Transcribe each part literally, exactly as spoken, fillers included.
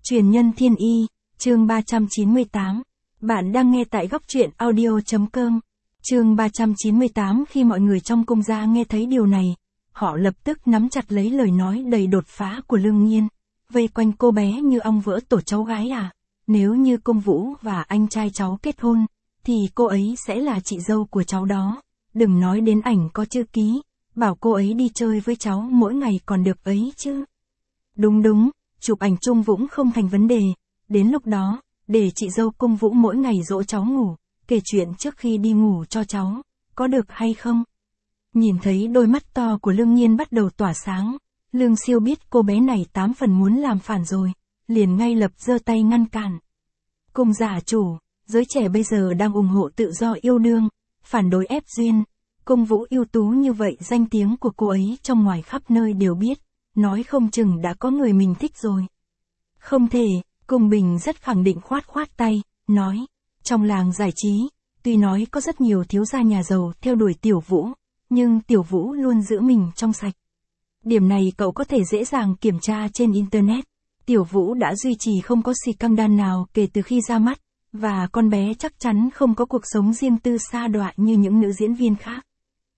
Truyền nhân thiên y, chương ba trăm chín mươi tám. Bạn đang nghe tại góc truyện audio chấm com. Chương ba trăm chín mươi tám. Khi mọi người trong cung gia nghe thấy điều này, họ lập tức nắm chặt lấy lời nói đầy đột phá của Lương Nhiên, vây quanh cô bé như ong vỡ tổ cháu gái à. Nếu như Cung Vũ và anh trai cháu kết hôn, thì cô ấy sẽ là chị dâu của cháu đó. Đừng nói đến ảnh có chữ ký, bảo cô ấy đi chơi với cháu mỗi ngày còn được ấy chứ. Đúng đúng, chụp ảnh chung Vũng không thành vấn đề. Đến lúc đó, để chị dâu Cung Vũ mỗi ngày dỗ cháu ngủ, kể chuyện trước khi đi ngủ cho cháu, có được hay không? Nhìn thấy đôi mắt to của Lương Nhiên bắt đầu tỏa sáng, Lương Siêu biết cô bé này tám phần muốn làm phản rồi, liền ngay lập giơ tay ngăn cản. Cung gia chủ, giới trẻ bây giờ đang ủng hộ tự do yêu đương, phản đối ép duyên. Cung Vũ ưu tú như vậy, danh tiếng của cô ấy trong ngoài khắp nơi đều biết, nói không chừng đã có người mình thích rồi. Không thể, Cung Bình rất khẳng định khoát khoát tay, nói, trong làng giải trí, tuy nói có rất nhiều thiếu gia nhà giàu theo đuổi Tiểu Vũ, nhưng Tiểu Vũ luôn giữ mình trong sạch. Điểm này cậu có thể dễ dàng kiểm tra trên Internet. Tiểu Vũ đã duy trì không có xì căng đan nào kể từ khi ra mắt, và con bé chắc chắn không có cuộc sống riêng tư sa đọa như những nữ diễn viên khác.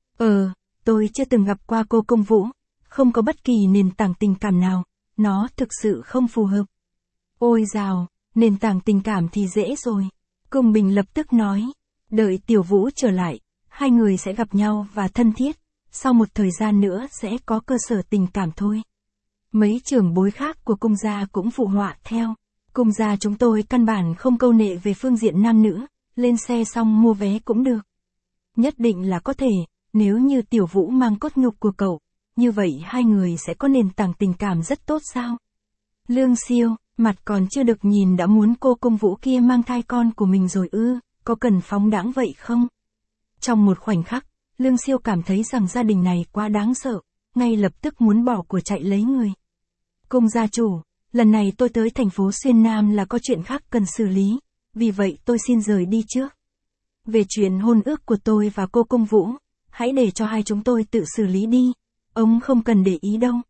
Ờ, tôi chưa từng gặp qua cô Cung Vũ, không có bất kỳ nền tảng tình cảm nào, nó thực sự không phù hợp. Ôi dào, nền tảng tình cảm thì dễ rồi. Cung Bình lập tức nói, đợi Tiểu Vũ trở lại, hai người sẽ gặp nhau và thân thiết, sau một thời gian nữa sẽ có cơ sở tình cảm thôi. Mấy trưởng bối khác của cung gia cũng phụ họa theo. Cung gia chúng tôi căn bản không câu nệ về phương diện nam nữ, lên xe xong mua vé cũng được. Nhất định là có thể, nếu như Tiểu Vũ mang cốt nhục của cậu, như vậy hai người sẽ có nền tảng tình cảm rất tốt sao? Lương Siêu, mặt còn chưa được nhìn đã muốn cô Cung Vũ kia mang thai con của mình rồi ư, có cần phóng đãng vậy không? Trong một khoảnh khắc, Lương Siêu cảm thấy rằng gia đình này quá đáng sợ, ngay lập tức muốn bỏ của chạy lấy người. Cung gia chủ, lần này tôi tới thành phố Xuyên Nam là có chuyện khác cần xử lý, vì vậy tôi xin rời đi trước. Về chuyện hôn ước của tôi và cô Cung Vũ, hãy để cho hai chúng tôi tự xử lý đi, ông không cần để ý đâu.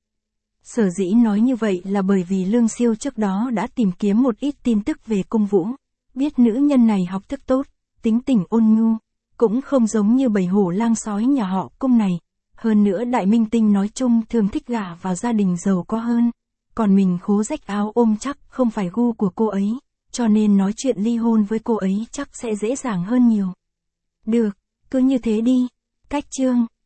Sở dĩ nói như vậy là bởi vì Lương Siêu trước đó đã tìm kiếm một ít tin tức về Cung Vũ, biết nữ nhân này học thức tốt, tính tình ôn nhu, cũng không giống như bầy hổ lang sói nhà họ Cung này. Hơn nữa đại minh tinh nói chung thường thích gả vào gia đình giàu có hơn, còn mình khố rách áo ôm chắc không phải gu của cô ấy, cho nên nói chuyện ly hôn với cô ấy chắc sẽ dễ dàng hơn nhiều. Được, cứ như thế đi. Cách chương